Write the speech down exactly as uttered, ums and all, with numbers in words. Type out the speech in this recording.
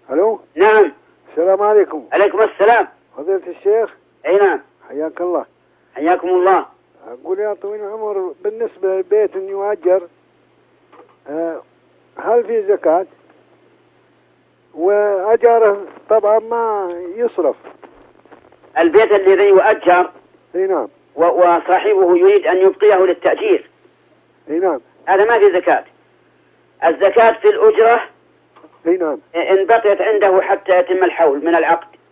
الو. نعم. السلام عليكم. عليكم السلام. فضيلة الشيخ. اي نعم. حياك الله. حياكم الله. اقول يا طويل العمر، بالنسبة للبيت اللي يؤجر، أه هل في زكاة؟ وأجاره طبعا ما يصرف. البيت الذي يؤجر اي نعم. وصاحبه يريد أن يبقيه للتأجير، اي نعم، هذا ما في زكاة. الزكاة في الأجرة اي نعم، إن بقيت عنده حتى يتم الحول من العقد.